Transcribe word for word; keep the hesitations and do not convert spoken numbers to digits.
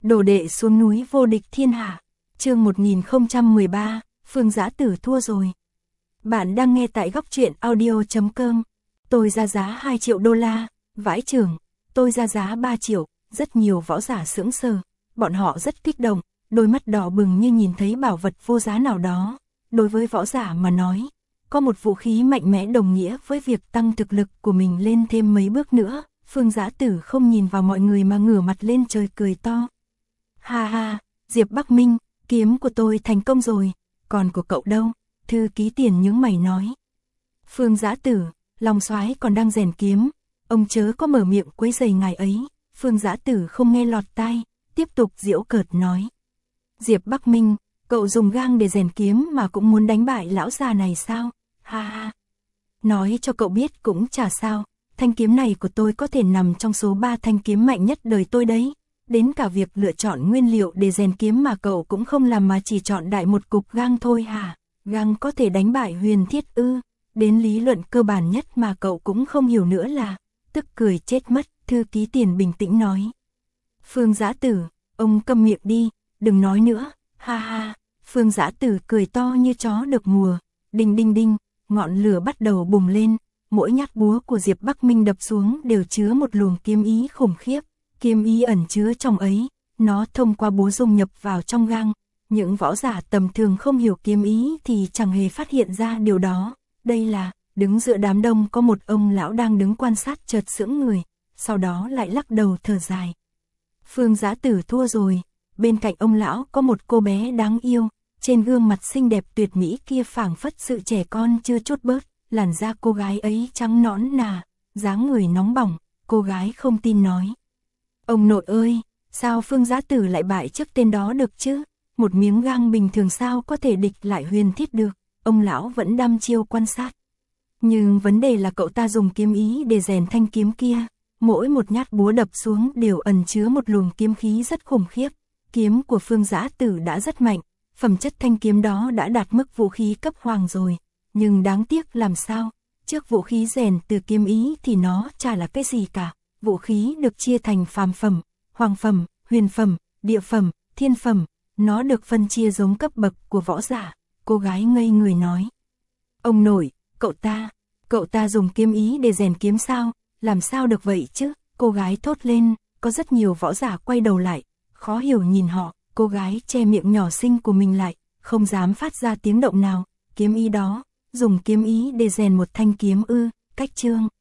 Đồ đệ xuống núi vô địch thiên hạ. Chương một nghìn không trăm mười ba, Phương Dã Tử thua rồi. Bạn đang nghe tại góc truyện audio chấm com. Tôi ra giá hai triệu đô la, vãi chưởng, tôi ra giá ba triệu, rất nhiều võ giả sững sờ, bọn họ rất kích động, đôi mắt đỏ bừng như nhìn thấy bảo vật vô giá nào đó. Đối với võ giả mà nói, có một vũ khí mạnh mẽ đồng nghĩa với việc tăng thực lực của mình lên thêm mấy bước nữa. Phương Dã Tử không nhìn vào mọi người mà ngửa mặt lên trời cười to. Ha ha, Diệp Bắc Minh, kiếm của tôi thành công rồi, còn của cậu đâu? Thư ký Tiền nhướng mày nói. Phương Dã Tử, Long Soái còn đang rèn kiếm, ông chớ có mở miệng quấy rầy ngài ấy. Phương Dã Tử không nghe lọt tai, tiếp tục giễu cợt nói. Diệp Bắc Minh, cậu dùng gang để rèn kiếm mà cũng muốn đánh bại lão già này sao? Ha ha. Nói cho cậu biết cũng chả sao, thanh kiếm này của tôi có thể nằm trong số ba thanh kiếm mạnh nhất đời tôi đấy. Đến cả việc lựa chọn nguyên liệu để rèn kiếm mà cậu cũng không làm mà chỉ chọn đại một cục gang thôi hả? Gang có thể đánh bại huyền thiết ư? Đến lý luận cơ bản nhất mà cậu cũng không hiểu nữa là, tức cười chết mất. Thư ký Tiền bình tĩnh nói. Phương Dã Tử, ông câm miệng đi, đừng nói nữa, ha ha. Phương Dã Tử cười to như chó được mùa, đinh đinh đinh, ngọn lửa bắt đầu bùng lên, mỗi nhát búa của Diệp Bắc Minh đập xuống đều chứa một luồng kiếm ý khủng khiếp, kiếm ý ẩn chứa trong ấy, nó thông qua búa dung nhập vào trong gang. Những võ giả tầm thường không hiểu kiếm ý thì chẳng hề phát hiện ra điều đó. Đây là, đứng giữa đám đông có một ông lão đang đứng quan sát chợt sững người, sau đó lại lắc đầu thở dài. Phương Dã Tử thua rồi, bên cạnh ông lão có một cô bé đáng yêu, trên gương mặt xinh đẹp tuyệt mỹ kia phảng phất sự trẻ con chưa chốt bớt, làn da cô gái ấy trắng nõn nà, dáng người nóng bỏng, cô gái không tin nói. Ông nội ơi, sao Phương Dã Tử lại bại trước tên đó được chứ? Một miếng gang bình thường sao có thể địch lại huyền thiết được? Ông lão vẫn đăm chiêu quan sát. Nhưng vấn đề là cậu ta dùng kiếm ý để rèn thanh kiếm kia. Mỗi một nhát búa đập xuống đều ẩn chứa một luồng kiếm khí rất khủng khiếp. Kiếm của Phương Dã Tử đã rất mạnh, phẩm chất thanh kiếm đó đã đạt mức vũ khí cấp hoàng rồi. Nhưng đáng tiếc làm sao? Trước vũ khí rèn từ kiếm ý thì nó chả là cái gì cả. Vũ khí được chia thành phàm phẩm, hoàng phẩm, huyền phẩm, địa phẩm, thiên phẩm. Nó được phân chia giống cấp bậc của võ giả. Cô gái ngây người nói. Ông nội, cậu ta, cậu ta dùng kiếm ý để rèn kiếm sao? Làm sao được vậy chứ? Cô gái thốt lên, có rất nhiều võ giả quay đầu lại, khó hiểu nhìn họ. Cô gái che miệng nhỏ xinh của mình lại, không dám phát ra tiếng động nào. Kiếm ý đó, dùng kiếm ý để rèn một thanh kiếm ư? Cách chương.